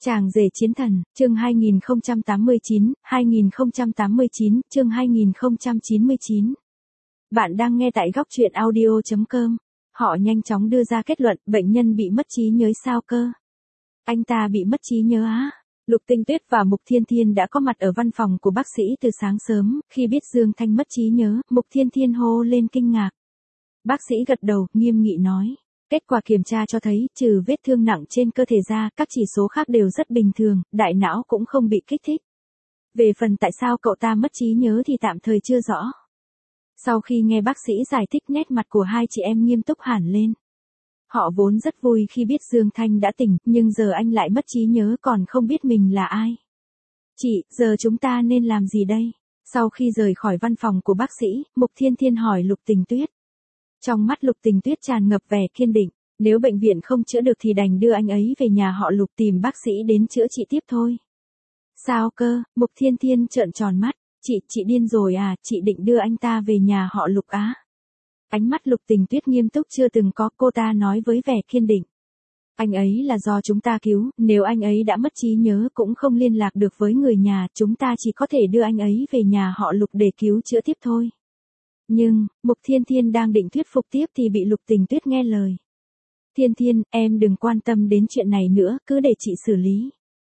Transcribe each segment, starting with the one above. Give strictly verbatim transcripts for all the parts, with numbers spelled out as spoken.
Chàng rể chiến thần, chương hai nghìn không trăm tám mươi chín, hai nghìn không trăm tám mươi chín, chương hai nghìn không trăm chín mươi chín. Bạn đang nghe tại góc truyện audio chấm com. Họ nhanh chóng đưa ra kết luận, bệnh nhân bị mất trí nhớ sao cơ? Anh ta bị mất trí nhớ á? Lục Tinh Tuyết và Mục Thiên Thiên đã có mặt ở văn phòng của bác sĩ từ sáng sớm, khi biết Dương Thanh mất trí nhớ, Mục Thiên Thiên hô lên kinh ngạc. Bác sĩ gật đầu, nghiêm nghị nói. Kết quả kiểm tra cho thấy, trừ vết thương nặng trên cơ thể ra, các chỉ số khác đều rất bình thường, đại não cũng không bị kích thích. Về phần tại sao cậu ta mất trí nhớ thì tạm thời chưa rõ. Sau khi nghe bác sĩ giải thích, nét mặt của hai chị em nghiêm túc hẳn lên. Họ vốn rất vui khi biết Dương Thanh đã tỉnh, nhưng giờ anh lại mất trí nhớ còn không biết mình là ai. Chị, giờ chúng ta nên làm gì đây? Sau khi rời khỏi văn phòng của bác sĩ, Mục Thiên Thiên hỏi Lục Tình Tuyết. Trong mắt Lục Tình Tuyết tràn ngập vẻ kiên định, nếu bệnh viện không chữa được thì đành đưa anh ấy về nhà họ Lục tìm bác sĩ đến chữa trị tiếp thôi. Sao cơ? Mục Thiên Thiên trợn tròn mắt, chị, chị điên rồi à, chị định đưa anh ta về nhà họ Lục á? Ánh mắt Lục Tình Tuyết nghiêm túc chưa từng có, cô ta nói với vẻ kiên định. Anh ấy là do chúng ta cứu, nếu anh ấy đã mất trí nhớ cũng không liên lạc được với người nhà, chúng ta chỉ có thể đưa anh ấy về nhà họ Lục để cứu chữa tiếp thôi. Nhưng, Mục Thiên Thiên đang định thuyết phục tiếp thì bị Lục Tình Tuyết nghe lời. Thiên Thiên, em đừng quan tâm đến chuyện này nữa, cứ để chị xử lý.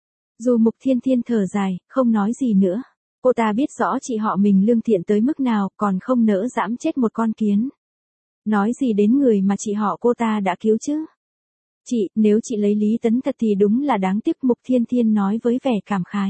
Dù Mục Thiên Thiên thở dài, không nói gì nữa. Cô ta biết rõ chị họ mình lương thiện tới mức nào, còn không nỡ dẫm chết một con kiến. Nói gì đến người mà chị họ cô ta đã cứu chứ? Chị, nếu chị lấy Lý Tấn thật thì đúng là đáng tiếc, Mục Thiên Thiên nói với vẻ cảm khái.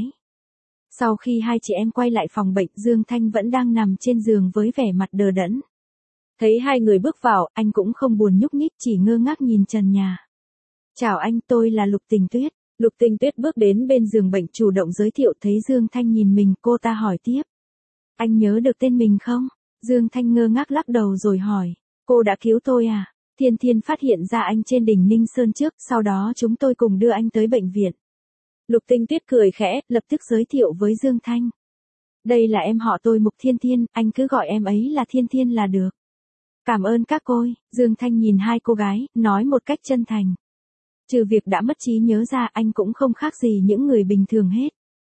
Sau khi hai chị em quay lại phòng bệnh, Dương Thanh vẫn đang nằm trên giường với vẻ mặt đờ đẫn. Thấy hai người bước vào, anh cũng không buồn nhúc nhích, chỉ ngơ ngác nhìn trần nhà. Chào anh, tôi là Lục Tình Tuyết. Lục Tình Tuyết bước đến bên giường bệnh chủ động giới thiệu, thấy Dương Thanh nhìn mình, cô ta hỏi tiếp. Anh nhớ được tên mình không? Dương Thanh ngơ ngác lắc đầu rồi hỏi. Cô đã cứu tôi à? Thiên Thiên phát hiện ra anh trên đỉnh Ninh Sơn trước, sau đó chúng tôi cùng đưa anh tới bệnh viện. Lục Tinh Tuyết cười khẽ, lập tức giới thiệu với Dương Thanh. Đây là em họ tôi Mục Thiên Thiên, anh cứ gọi em ấy là Thiên Thiên là được. Cảm ơn các cô. Dương Thanh nhìn hai cô gái, nói một cách chân thành. Trừ việc đã mất trí nhớ ra, anh cũng không khác gì những người bình thường hết.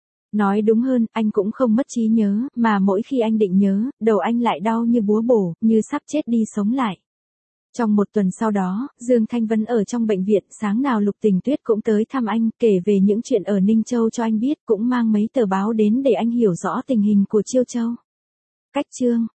Nói đúng hơn, anh cũng không mất trí nhớ, mà mỗi khi anh định nhớ, đầu anh lại đau như búa bổ, như sắp chết đi sống lại. Trong một tuần sau đó, Dương Thanh vẫn ở trong bệnh viện, sáng nào Lục Tình Tuyết cũng tới thăm anh, kể về những chuyện ở Ninh Châu cho anh biết, cũng mang mấy tờ báo đến để anh hiểu rõ tình hình của Chiêu Châu. Cách chương